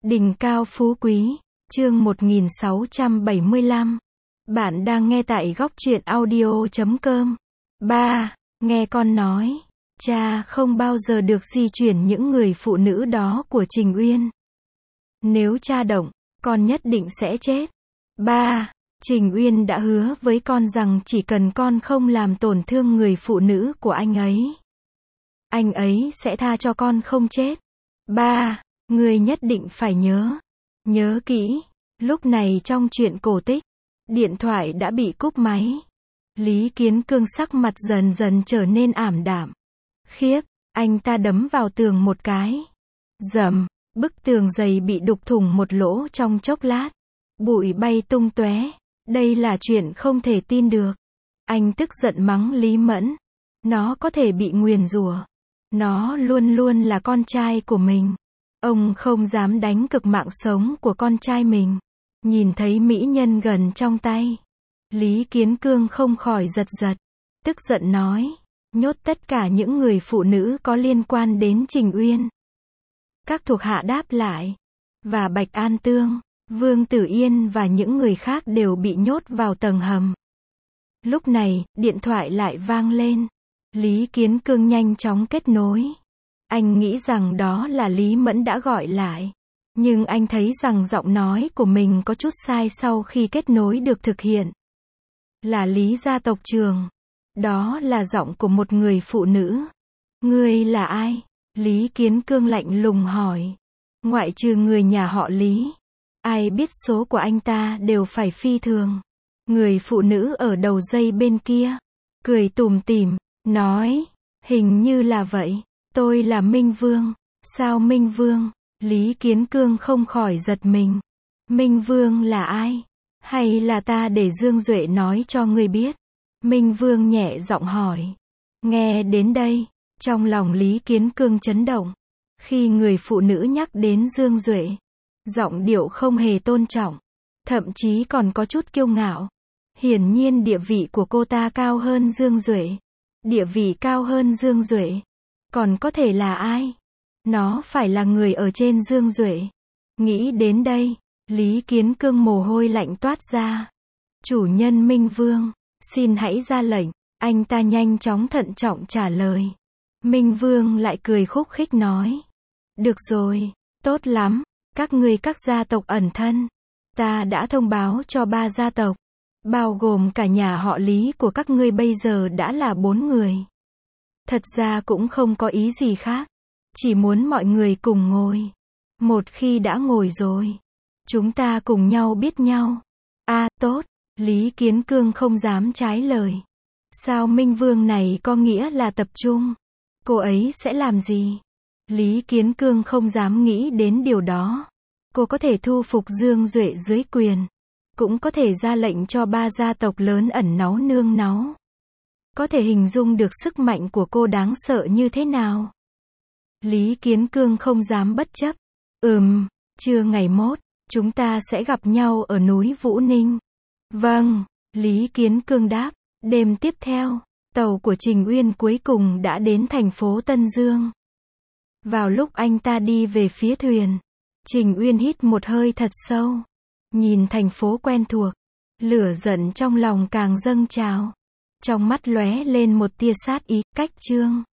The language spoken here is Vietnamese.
Đỉnh cao phú quý, chương 1675. Bạn đang nghe tại góc truyện audio.com. 3. Nghe con nói, cha không bao giờ được di chuyển những người phụ nữ đó của Trình Uyên. Nếu cha động, con nhất định sẽ chết. 3. Trình Uyên đã hứa với con rằng chỉ cần con không làm tổn thương người phụ nữ của anh ấy sẽ tha cho con không chết. 3. Ngươi nhất định phải nhớ kỹ. Lúc này trong truyện cổ tích, điện thoại đã bị cúp máy. Lý Kiến Cương sắc mặt dần dần trở nên ảm đạm. Khiếp, anh ta đấm vào tường một cái. Rầm, bức tường dày bị đục thủng một lỗ trong chốc lát. Bụi bay tung tóe. Đây là chuyện không thể tin được. Anh tức giận mắng Lý Mẫn. Nó có thể bị nguyền rủa. Nó luôn luôn là con trai của mình. Ông không dám đánh cược mạng sống của con trai mình. Nhìn thấy mỹ nhân gần trong tay, Lý Kiến Cương không khỏi giật giật. Tức giận nói, nhốt tất cả những người phụ nữ có liên quan đến Trình Uyên. Các thuộc hạ đáp lại. Và Bạch An Tương, Vương Tử Yên và những người khác đều bị nhốt vào tầng hầm. Lúc này, điện thoại lại vang lên. Lý Kiến Cương nhanh chóng kết nối. Anh nghĩ rằng đó là Lý Mẫn đã gọi lại. Nhưng anh thấy rằng giọng nói của mình có chút sai sau khi kết nối được thực hiện. Là Lý gia tộc trưởng. Đó là giọng của một người phụ nữ. Ngươi là ai? Lý Kiến Cương lạnh lùng hỏi. Ngoại trừ người nhà họ Lý, ai biết số của anh ta đều phải phi thường. Người phụ nữ ở đầu dây bên kia cười tủm tỉm, nói, hình như là vậy. Tôi là Minh Vương. Sao Minh Vương? Lý Kiến Cương không khỏi giật mình. Minh Vương là ai? Hay là ta để Dương Duệ nói cho ngươi biết? Minh Vương nhẹ giọng hỏi. Nghe đến đây, trong lòng Lý Kiến Cương chấn động. Khi người phụ nữ nhắc đến Dương Duệ, giọng điệu không hề tôn trọng, thậm chí còn có chút kiêu ngạo. Hiển nhiên địa vị của cô ta cao hơn Dương Duệ. Địa vị cao hơn Dương Duệ. Còn có thể là ai? Nó phải là người ở trên Dương Duệ. Nghĩ đến đây, Lý Kiến Cương mồ hôi lạnh toát ra. Chủ nhân Minh Vương, xin hãy ra lệnh. Anh ta nhanh chóng thận trọng trả lời. Minh Vương lại cười khúc khích nói. Được rồi, tốt lắm, các ngươi các gia tộc ẩn thân. Ta đã thông báo cho 3 gia tộc, bao gồm cả nhà họ Lý của các ngươi bây giờ đã là 4 người. Thật ra cũng không có ý gì khác. Chỉ muốn mọi người cùng ngồi. Một khi đã ngồi rồi, chúng ta cùng nhau biết nhau. Tốt. Lý Kiến Cương không dám trái lời. Sao Minh Vương này có nghĩa là tập trung? Cô ấy sẽ làm gì? Lý Kiến Cương không dám nghĩ đến điều đó. Cô có thể thu phục Dương Duệ dưới quyền. Cũng có thể ra lệnh cho 3 gia tộc lớn ẩn náu nương náu. Có thể hình dung được sức mạnh của cô đáng sợ như thế nào. Lý Kiến Cương không dám bất chấp. Trưa ngày mốt, chúng ta sẽ gặp nhau ở núi Vũ Ninh. Vâng, Lý Kiến Cương đáp. Đêm tiếp theo, tàu của Trình Uyên cuối cùng đã đến thành phố Tân Dương. Vào lúc anh ta đi về phía thuyền, Trình Uyên hít một hơi thật sâu. Nhìn thành phố quen thuộc, lửa giận trong lòng càng dâng trào. Trong mắt lóe lên một tia sát ý. Cách chương